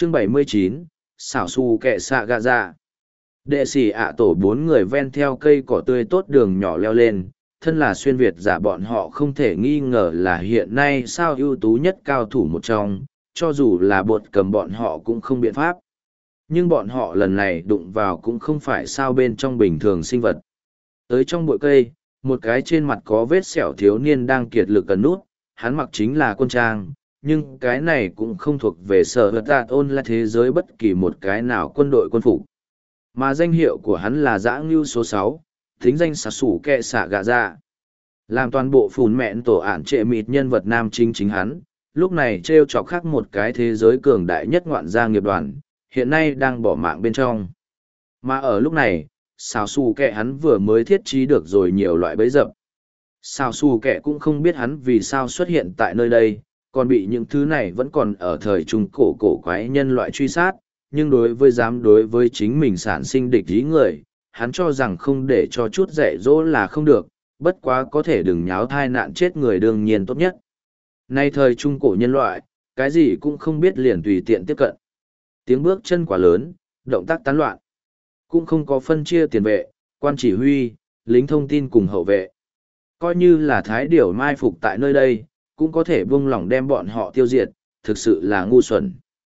Chương 79, xảo su kẹ xạ gà dạ. Đệ sĩ ạ tổ bốn người ven theo cây cỏ tươi tốt đường nhỏ leo lên, thân là xuyên Việt giả bọn họ không thể nghi ngờ là hiện nay sao ưu tú nhất cao thủ một trong, cho dù là bột cầm bọn họ cũng không biện pháp. Nhưng bọn họ lần này đụng vào cũng không phải sao bên trong bình thường sinh vật. Tới trong bụi cây, một cái trên mặt có vết sẹo thiếu niên đang kiệt lực cần nút, hắn mặc chính là quân trang, nhưng cái này cũng không thuộc về sở vật tạt ôn là thế giới bất kỳ một cái nào quân đội quân phục. Mà danh hiệu của hắn là Dã Ngưu số 6, thính danh xà sủ kẹ xạ gạ dạ. Làm toàn bộ phùn mẹn tổ ản trệ mịt nhân vật nam chính hắn, lúc này trêu chọc khác một cái thế giới cường đại nhất ngoạn gia nghiệp đoàn, hiện nay đang bỏ mạng bên trong. Mà ở lúc này, xào xù kẹ hắn vừa mới thiết trí được rồi nhiều loại bẫy dập. Xào xù kẹ cũng không biết hắn vì sao xuất hiện tại nơi đây, còn bị những thứ này vẫn còn ở thời trung cổ quái nhân loại truy sát, nhưng đối với chính mình sản sinh địch ý người, hắn cho rằng không để cho chút dạy dỗ là không được, bất quá có thể đừng nháo thai nạn chết người đương nhiên tốt nhất. Nay thời trung cổ nhân loại, cái gì cũng không biết liền tùy tiện tiếp cận. Tiếng bước chân quá lớn, động tác tán loạn. Cũng không có phân chia tiền vệ, quan chỉ huy, lính thông tin cùng hậu vệ. Coi như là thái điểu mai phục tại nơi đây, cũng có thể buông lỏng đem bọn họ tiêu diệt, thực sự là ngu xuẩn.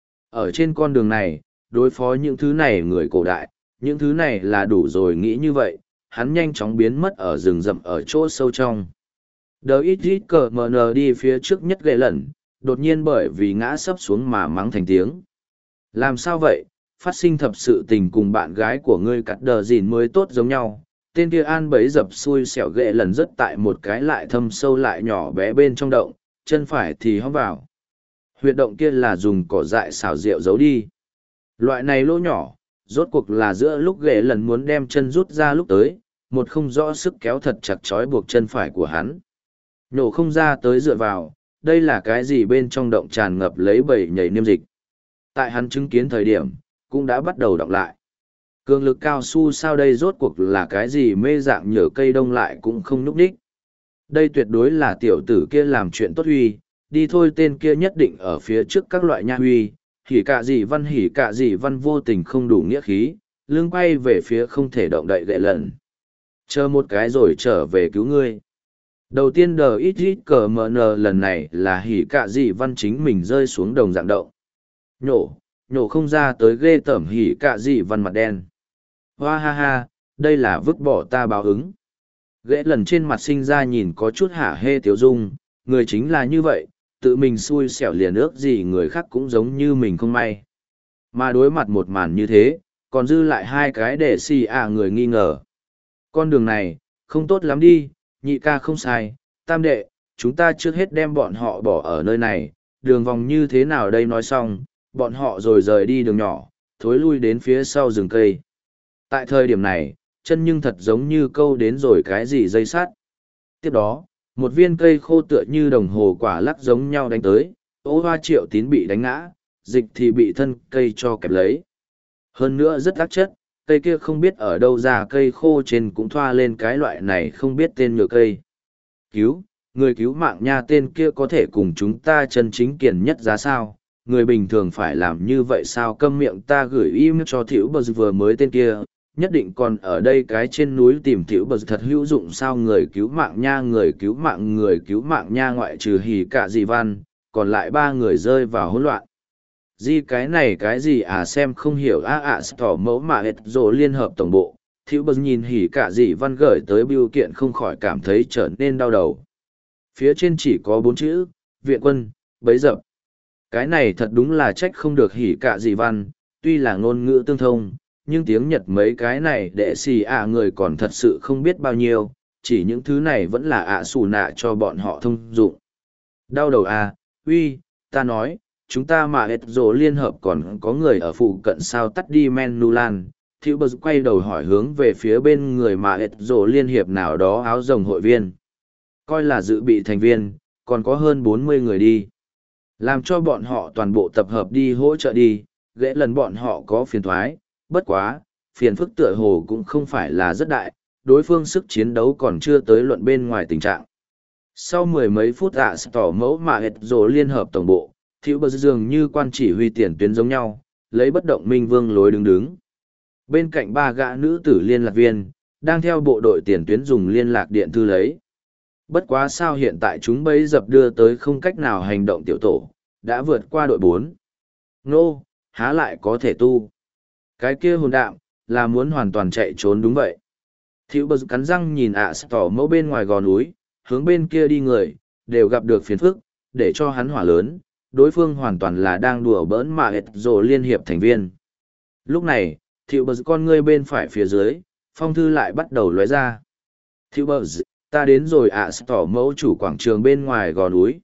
Ở trên con đường này, đối phó những thứ này người cổ đại, những thứ này là đủ rồi nghĩ như vậy, hắn nhanh chóng biến mất ở rừng rậm ở chỗ sâu trong. Đờ ít ít cờ mờ nờ đi phía trước nhất ghệ lẩn, đột nhiên bởi vì ngã sấp xuống mà mắng thành tiếng. Làm sao vậy, phát sinh thập sự tình cùng bạn gái của ngươi cắt đờ dìn mới tốt giống nhau. Tên kia an bấy dập xui xẻo ghệ lần rất tại một cái lại thâm sâu lại nhỏ bé bên trong động, chân phải thì hóng vào. Huyệt động kia là dùng cỏ dại xào rượu giấu đi. Loại này lỗ nhỏ, rốt cuộc là giữa lúc ghệ lần muốn đem chân rút ra lúc tới, một không rõ sức kéo thật chặt chói buộc chân phải của hắn. Nhổ không ra tới dựa vào, đây là cái gì bên trong động tràn ngập lấy bầy nhảy niêm dịch. Tại hắn chứng kiến thời điểm, cũng đã bắt đầu đọc lại. Cường lực cao su sao đây rốt cuộc là cái gì mê dạng nhở cây đông lại cũng không núp đích. Đây tuyệt đối là tiểu tử kia làm chuyện tốt huy, đi thôi tên kia nhất định ở phía trước các loại nha huy, hỉ cạ gì văn vô tình không đủ nghĩa khí, lưng quay về phía không thể động đậy gậy lần. Chờ một cái rồi trở về cứu ngươi. Đầu tiên đờ ít ít cờ mờ nờ lần này là hỉ cạ gì văn chính mình rơi xuống đồng dạng động. Nhổ không ra tới ghê tởm hỉ cạ gì văn mặt đen. Hoa ha ha, đây là vứt bỏ ta báo ứng. Ghệ lần trên mặt sinh ra nhìn có chút hả hê tiếu dung, người chính là như vậy, tự mình xui xẻo liền ước gì người khác cũng giống như mình không may. Mà đối mặt một màn như thế, còn dư lại hai cái để xì người nghi ngờ. Con đường này, không tốt lắm đi, nhị ca không sai, tam đệ, chúng ta trước hết đem bọn họ bỏ ở nơi này, đường vòng như thế nào đây nói xong, bọn họ rồi rời đi đường nhỏ, thối lui đến phía sau rừng cây. Tại thời điểm này, chân nhưng thật giống như câu đến rồi cái gì dây sắt. Tiếp đó, một viên cây khô tựa như đồng hồ quả lắc giống nhau đánh tới, Ô Hoa Triệu Tín bị đánh ngã, dịch thì bị thân cây cho kẹp lấy. Hơn nữa rất ác chất, cây kia không biết ở đâu ra cây khô trên cũng thoa lên cái loại này không biết tên nhựa cây. Người cứu mạng nha, tên kia có thể cùng chúng ta chân chính kiền nhất giá sao? Người bình thường phải làm như vậy sao? Câm miệng, ta gửi email cho Thiệu Bờ vừa mới tên kia, nhất định còn ở đây cái trên núi tìm Thiệu Bờ thật hữu dụng sao? Người cứu mạng nha ngoại trừ hỉ cả dị văn, còn lại ba người rơi vào hỗn loạn. Cái này cái gì à, xem không hiểu tỏ mẫu mà hết rồi liên hợp tổng bộ. Thiệu Bờ nhìn hỉ cả dị văn gửi tới bưu kiện không khỏi cảm thấy trở nên đau đầu. Phía trên chỉ có 4 chữ, viện quân, bấy dập. Cái này thật đúng là trách không được hỉ cả dị văn, tuy là ngôn ngữ tương thông, nhưng tiếng Nhật mấy cái này đệ xì người còn thật sự không biết bao nhiêu, chỉ những thứ này vẫn là xù nạ cho bọn họ thông dụng. Đau đầu uy, ta nói, chúng ta mà hết rồi liên hợp còn có người ở phụ cận sao tắt đi menu lan. Thiệu Bờ quay đầu hỏi hướng về phía bên người mà hết rồi liên hiệp nào đó áo rồng hội viên. Coi là dự bị thành viên, còn có hơn 40 người đi. Làm cho bọn họ toàn bộ tập hợp đi hỗ trợ đi, ghệ lần bọn họ có phiền thoái, bất quá, phiền phức tựa hồ cũng không phải là rất đại, đối phương sức chiến đấu còn chưa tới luận bên ngoài tình trạng. Sau mười mấy phút tỏ mẫu mà hết rồi liên hợp tổng bộ, Thiệu bờ dường như quan chỉ huy tiền tuyến giống nhau, lấy bất động minh vương lối đứng đứng. Bên cạnh ba gã nữ tử liên lạc viên, đang theo bộ đội tiền tuyến dùng liên lạc điện thư lấy. Bất quá sao hiện tại chúng bấy dập đưa tới không cách nào hành động tiểu tổ, đã vượt qua đội 4. Nô, há lại có thể tu. Cái kia hồn đạm, là muốn hoàn toàn chạy trốn đúng vậy. Thiệu bờ cắn răng nhìn tỏ mẫu bên ngoài gò núi, hướng bên kia đi người, đều gặp được phiền phức, để cho hắn hỏa lớn, đối phương hoàn toàn là đang đùa bỡn mà hệt rồ liên hiệp thành viên. Lúc này, Thiệu bờ con ngươi bên phải phía dưới, phong thư lại bắt đầu lóe ra. Thiệu bờ, ta đến rồi tỏ mẫu chủ quảng trường bên ngoài gò núi,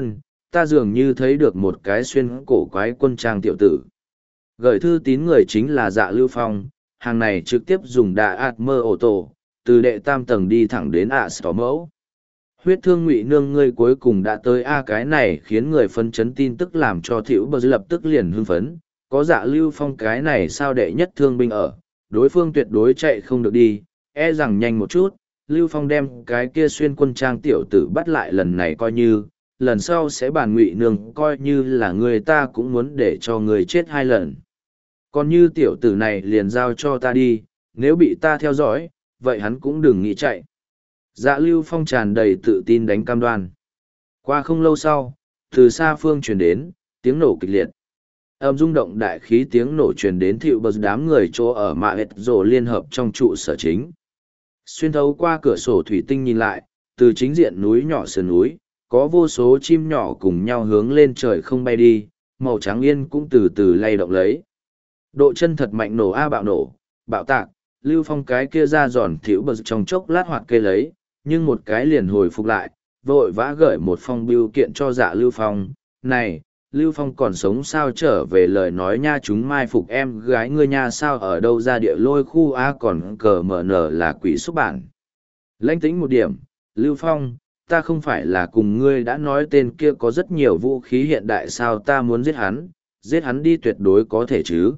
ta dường như thấy được một cái xuyên cổ quái quân trang tiểu tử. Gửi thư tín người chính là Dạ Lưu Phong, hàng này trực tiếp dùng đà ạt mơ ô tô, từ đệ tam tầng đi thẳng đến tỏ mẫu. Huyết thương ngụy nương ngươi cuối cùng đã tới cái này khiến người phấn chấn tin tức làm cho Thiệu bờ lập tức liền hưng phấn, có Dạ Lưu Phong cái này sao đệ nhất thương binh ở, đối phương tuyệt đối chạy không được đi, e rằng nhanh một chút, Lưu Phong đem cái kia xuyên quân trang tiểu tử bắt lại lần này coi như, lần sau sẽ bàn ngụy nương coi như là người ta cũng muốn để cho người chết 2 lần. Còn như tiểu tử này liền giao cho ta đi, nếu bị ta theo dõi, vậy hắn cũng đừng nghĩ chạy. Dạ Lưu Phong tràn đầy tự tin đánh cam đoan. Qua không lâu sau, từ xa phương truyền đến, tiếng nổ kịch liệt. Âm rung động đại khí tiếng nổ truyền đến Thiệu bờ đám người chỗ ở mạ hệt rồ liên hợp trong trụ sở chính. Xuyên thấu qua cửa sổ thủy tinh nhìn lại, từ chính diện núi nhỏ sườn núi, có vô số chim nhỏ cùng nhau hướng lên trời không bay đi, màu trắng yên cũng từ từ lay động lấy. Độ chân thật mạnh nổ bạo nổ, bạo tạc, Lưu Phong cái kia ra giòn Thiệu bờ trong chốc lát hoạt kê lấy, nhưng một cái liền hồi phục lại, vội vã gửi một phong bưu kiện cho Dạ Lưu Phong. Này, Lưu Phong còn sống sao trở về lời nói nha, chúng mai phục em gái ngươi nha, sao ở đâu ra địa lôi khu còn cờ mở nở là quỷ xúc bản. Lãnh tĩnh một điểm, Lưu Phong, ta không phải là cùng ngươi đã nói tên kia có rất nhiều vũ khí hiện đại sao, ta muốn giết hắn đi tuyệt đối có thể chứ.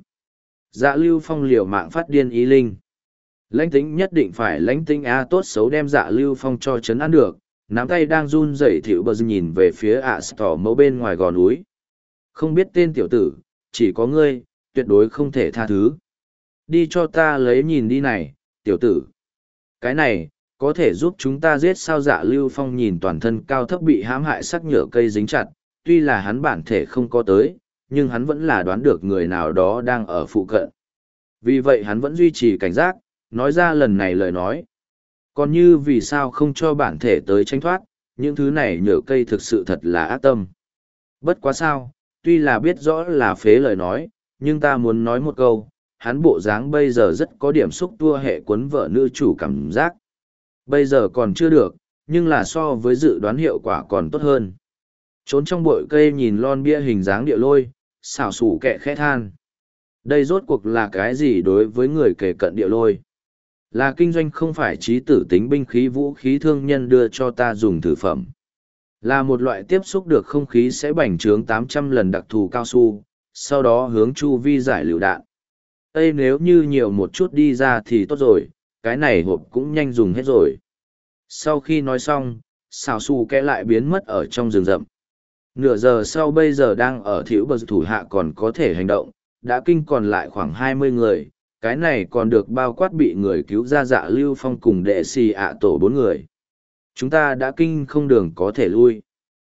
Dạ Lưu Phong liều mạng phát điên ý linh. Lãnh tĩnh nhất định phải lãnh tĩnh tốt xấu đem Dạ Lưu Phong cho chấn ăn được, nắm tay đang run rẩy Thiệu bờ nhìn về phía tỏ mẫu bên ngoài gò núi. Không biết tên tiểu tử, chỉ có ngươi, tuyệt đối không thể tha thứ. Đi cho ta lấy nhìn đi này, tiểu tử. Cái này, có thể giúp chúng ta giết sao? Dạ Lưu Phong nhìn toàn thân cao thấp bị hãm hại sắc nhựa cây dính chặt, tuy là hắn bản thể không có tới, nhưng hắn vẫn là đoán được người nào đó đang ở phụ cận. Vì vậy hắn vẫn duy trì cảnh giác, nói ra lần này lời nói. Còn như vì sao không cho bản thể tới tranh thoát, những thứ này nhựa cây thực sự thật là ác tâm. Bất quá sao, tuy là biết rõ là phế lời nói, nhưng ta muốn nói một câu, hắn bộ dáng bây giờ rất có điểm xúc tua hệ cuốn vợ nữ chủ cảm giác. Bây giờ còn chưa được, nhưng là so với dự đoán hiệu quả còn tốt hơn. Trốn trong bụi cây nhìn lon bia hình dáng địa lôi, xảo xủ kẹ khẽ than. Đây rốt cuộc là cái gì đối với người kể cận địa lôi? Là kinh doanh không phải trí tử tính binh khí vũ khí thương nhân đưa cho ta dùng thử phẩm. Là một loại tiếp xúc được không khí sẽ bành trướng 800 lần đặc thù cao su, sau đó hướng chu vi giải lựu đạn. Ê, nếu như nhiều một chút đi ra thì tốt rồi, cái này hộp cũng nhanh dùng hết rồi. Sau khi nói xong, xào xù kẽ lại biến mất ở trong rừng rậm. Nửa giờ sau bây giờ đang ở Thiệu bờ thủ hạ còn có thể hành động, đã kinh còn lại khoảng 20 người, cái này còn được bao quát bị người cứu ra Dạ Lưu Phong cùng đệ xì tổ 4 người. Chúng ta đã kinh không đường có thể lui.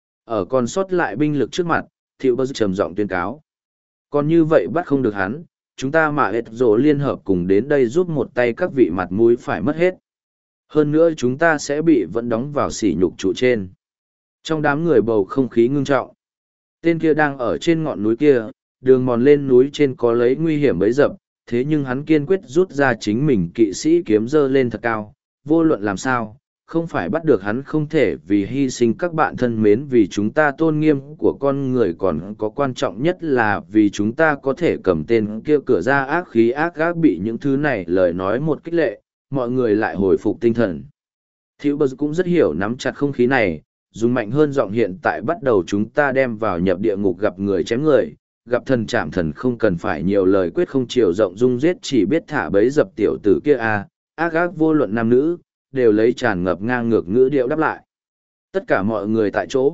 Ở còn sót lại binh lực trước mặt, Thiệu bờ trầm giọng tuyên cáo. Còn như vậy bắt không được hắn, chúng ta mà hết rồ liên hợp cùng đến đây giúp một tay, các vị mặt mũi phải mất hết. Hơn nữa chúng ta sẽ bị vẫn đóng vào sỉ nhục trụ trên. Trong đám người bầu không khí ngưng trọng. Tên kia đang ở trên ngọn núi kia, đường mòn lên núi trên có lấy nguy hiểm bấy dập, thế nhưng hắn kiên quyết rút ra chính mình kỵ sĩ kiếm dơ lên thật cao, vô luận làm sao, không phải bắt được hắn không thể vì hy sinh các bạn thân mến, vì chúng ta tôn nghiêm của con người, còn có quan trọng nhất là vì chúng ta có thể cầm tên kia cửa ra ác khí ác gác. Bị những thứ này lời nói một kích lệ, mọi người lại hồi phục tinh thần. Thiệu bờ cũng rất hiểu nắm chặt không khí này, dùng mạnh hơn giọng hiện tại bắt đầu chúng ta đem vào nhập địa ngục, gặp người chém người, gặp thần chạm thần, không cần phải nhiều lời, quyết không chiều rộng dung giết, chỉ biết thả bấy dập tiểu tử kia ác ác vô luận nam nữ, đều lấy tràn ngập ngang ngược ngữ điệu đáp lại. Tất cả mọi người tại chỗ,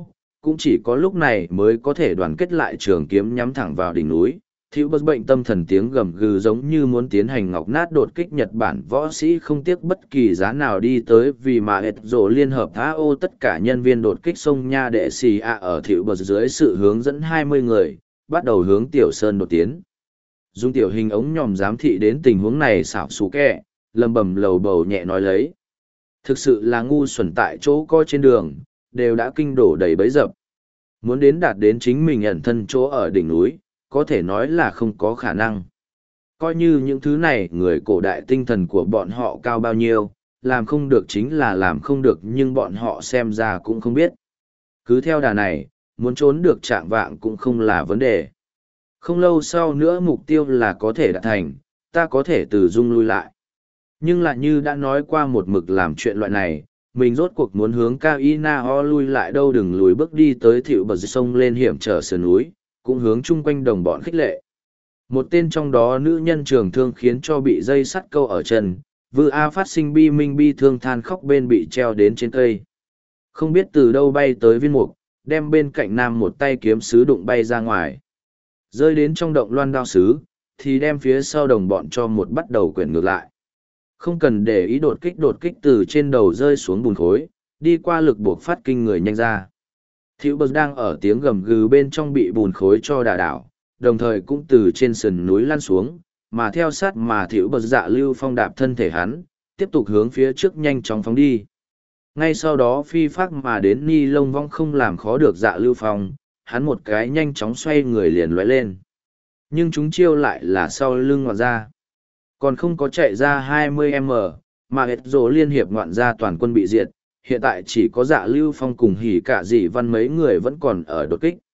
cũng chỉ có lúc này mới có thể đoàn kết lại trường kiếm nhắm thẳng vào đỉnh núi. Thiếu bất bệnh tâm thần tiếng gầm gừ giống như muốn tiến hành ngọc nát đột kích Nhật Bản võ sĩ không tiếc bất kỳ giá nào đi tới vì mà hệt rổ liên hợp AO tất cả nhân viên đột kích sông Nha Đệ Xì A ở Thiếu bất dưới sự hướng dẫn 20 người, bắt đầu hướng Tiểu Sơn đột tiến. Dùng tiểu hình ống nhòm giám thị đến tình huống này xảo xú kẹ, lầm bầm lầu bầu nhẹ nói lấy. Thực sự là ngu xuẩn tại chỗ coi trên đường, đều đã kinh đổ đầy bấy dập. Muốn đến đạt đến chính mình ẩn thân chỗ ở đỉnh núi, có thể nói là không có khả năng. Coi như những thứ này người cổ đại tinh thần của bọn họ cao bao nhiêu, làm không được chính là làm không được nhưng bọn họ xem ra cũng không biết. Cứ theo đà này, muốn trốn được trạng vạng cũng không là vấn đề. Không lâu sau nữa mục tiêu là có thể đạt thành, ta có thể từ dung lui lại. Nhưng lại như đã nói qua một mực làm chuyện loại này, mình rốt cuộc muốn hướng cao Inao lui lại đâu đừng lùi bước đi tới thịu bờ sông lên hiểm trở sườn núi, cũng hướng chung quanh đồng bọn khích lệ. Một tên trong đó nữ nhân trường thương khiến cho bị dây sắt câu ở chân, Vư A phát sinh bi minh bi thương than khóc bên bị treo đến trên cây. Không biết từ đâu bay tới viên mục, đem bên cạnh nam một tay kiếm sứ đụng bay ra ngoài. Rơi đến trong động loan đao sứ, thì đem phía sau đồng bọn cho một bắt đầu quyển ngược lại. Không cần để ý đột kích từ trên đầu rơi xuống bùn khối, đi qua lực buộc phát kinh người nhanh ra. Thiếu bờ đang ở tiếng gầm gừ bên trong bị bùn khối cho đà đảo, đồng thời cũng từ trên sườn núi lăn xuống, mà theo sát mà thiếu bờ Dạ Lưu Phong đạp thân thể hắn, tiếp tục hướng phía trước nhanh chóng phóng đi. Ngay sau đó phi phác mà đến ni lông vong không làm khó được Dạ Lưu Phong, hắn một cái nhanh chóng xoay người liền lóe lên. Nhưng chúng chiêu lại là sau lưng ngoạn ra. Còn không có chạy ra 20m, mà hết rồ liên hiệp ngoạn ra toàn quân bị diệt, hiện tại chỉ có Dạ Lưu Phong cùng hỉ cả dị văn mấy người vẫn còn ở đột kích.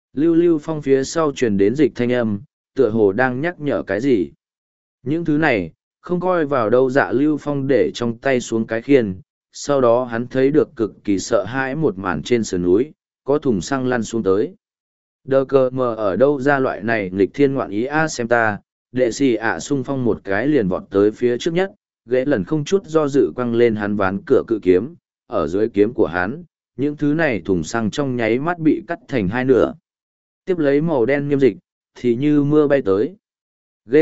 Lưu Phong phía sau truyền đến dịch thanh âm, tựa hồ đang nhắc nhở cái gì. Những thứ này, không coi vào đâu. Dạ Lưu Phong để trong tay xuống cái khiên, sau đó hắn thấy được cực kỳ sợ hãi một màn trên sườn núi, có thùng xăng lăn xuống tới. Đờ cờ mờ ở đâu ra loại này nghịch thiên ngoạn ý a xem ta, đệ xì ạ xung phong một cái liền vọt tới phía trước nhất, ghế lần không chút do dự quăng lên hắn ván cửa cự kiếm, ở dưới kiếm của hắn, những thứ này thùng xăng trong nháy mắt bị cắt thành hai nửa. Tiếp lấy màu đen nghiêm dịch, thì như mưa bay tới. Ghê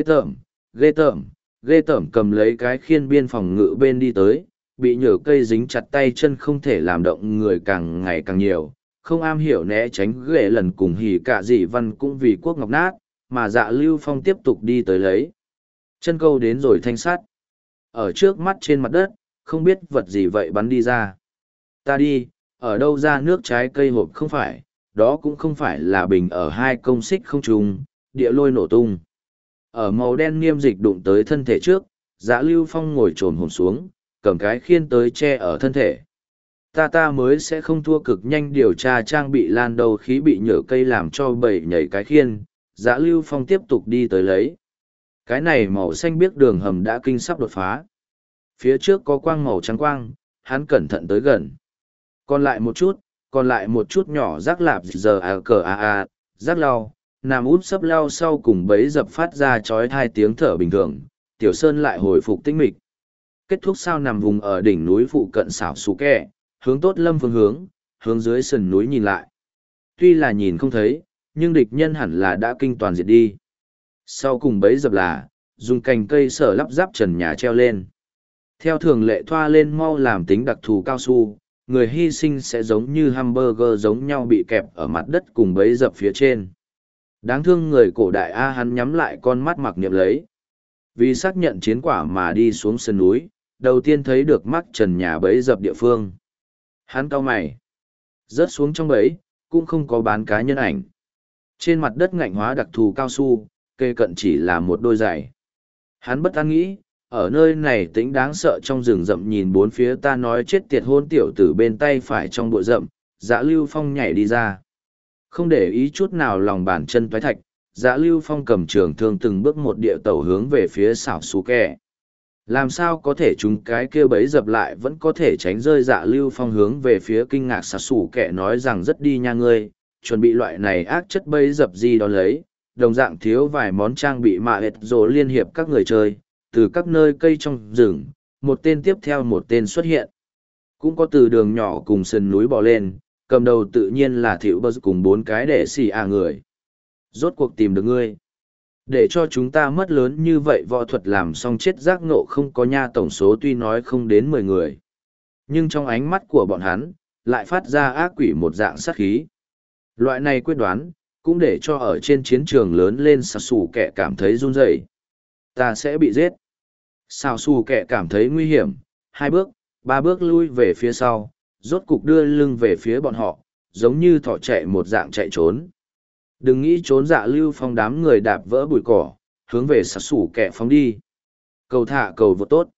tởm cầm lấy cái khiên biên phòng ngự bên đi tới, bị nhở cây dính chặt tay chân không thể làm động người càng ngày càng nhiều, không am hiểu né tránh ghệ lần cùng hỉ cả dị văn cũng vì quốc ngọc nát, mà Dạ Lưu Phong tiếp tục đi tới lấy. Chân câu đến rồi thanh sắt. Ở trước mắt trên mặt đất, không biết vật gì vậy bắn đi ra. Ta đi, ở đâu ra nước trái cây hộp không phải, đó cũng không phải là bình ở hai công xích không trùng, địa lôi nổ tung. Ở màu đen niêm dịch đụng tới thân thể trước, Dạ Lưu Phong ngồi trồn hồn xuống, cầm cái khiên tới che ở thân thể. Ta mới sẽ không thua cực nhanh điều tra trang bị lan đầu khí bị nhở cây làm cho bầy nhảy cái khiên. Dạ Lưu Phong tiếp tục đi tới lấy. Cái này màu xanh biếc đường hầm đã kinh sắp đột phá. Phía trước có quang màu trắng quang, hắn cẩn thận tới gần. Còn lại một chút nhỏ rác lạp giờ rác lau, nằm úp sấp lau sau cùng bấy dập phát ra chói hai tiếng thở bình thường. Tiểu Sơn lại hồi phục tinh mịch. Kết thúc sao nằm vùng ở đỉnh núi phụ cận xảo xú kẹ, hướng tốt lâm phương hướng dưới sườn núi nhìn lại. Tuy là nhìn không thấy, nhưng địch nhân hẳn là đã kinh toàn diệt đi. Sau cùng bấy dập là, dùng cành cây sở lắp ráp trần nhà treo lên. Theo thường lệ thoa lên mau làm tính đặc thù cao su, người hy sinh sẽ giống như hamburger giống nhau bị kẹp ở mặt đất cùng bấy dập phía trên. Đáng thương người cổ đại A hắn nhắm lại con mắt mặc niệm lấy. Vì xác nhận chiến quả mà đi xuống sườn núi, đầu tiên thấy được mắc trần nhà bấy dập địa phương. Hắn cau mày. Rớt xuống trong bẫy, cũng không có bán cá nhân ảnh. Trên mặt đất ngạnh hóa đặc thù cao su, kê cận chỉ là một đôi giày. Hắn bất an nghĩ, ở nơi này tĩnh đáng sợ trong rừng rậm nhìn bốn phía ta nói chết tiệt hôn tiểu tử bên tay phải trong bụi rậm, Dạ Lưu Phong nhảy đi ra. Không để ý chút nào lòng bàn chân toái thạch, Dạ Lưu Phong cầm trường thương từng bước một địa tẩu hướng về phía xảo xú kẹ. Làm sao có thể chúng cái kia bấy dập lại vẫn có thể tránh rơi. Dạ Lưu Phong hướng về phía kinh ngạc xảo xú kẹ nói rằng rất đi nha ngươi, chuẩn bị loại này ác chất bấy dập gì đó lấy, đồng dạng thiếu vài món trang bị mạ hệt rồi liên hiệp các người chơi, từ các nơi cây trong rừng, một tên tiếp theo một tên xuất hiện. Cũng có từ đường nhỏ cùng sườn núi bò lên, cầm đầu tự nhiên là Thiệu Bơ cùng 4 cái đệ xì à người. Rốt cuộc tìm được ngươi. Để cho chúng ta mất lớn như vậy võ thuật làm xong chết giác ngộ không có nha, tổng số tuy nói không đến 10 người. Nhưng trong ánh mắt của bọn hắn, lại phát ra ác quỷ một dạng sát khí. Loại này quyết đoán, cũng để cho ở trên chiến trường lớn lên Sào Sủ Kẹ cảm thấy run rẩy. Ta sẽ bị giết. Sào Sủ Kẹ cảm thấy nguy hiểm, 2 bước, 3 bước lui về phía sau, rốt cục đưa lưng về phía bọn họ, giống như thỏ chạy một dạng chạy trốn. Đừng nghĩ trốn, Dạ Lưu Phong đám người đạp vỡ bụi cỏ, hướng về Sào Sủ Kẹ phóng đi. Cầu thả cầu vượt tốt.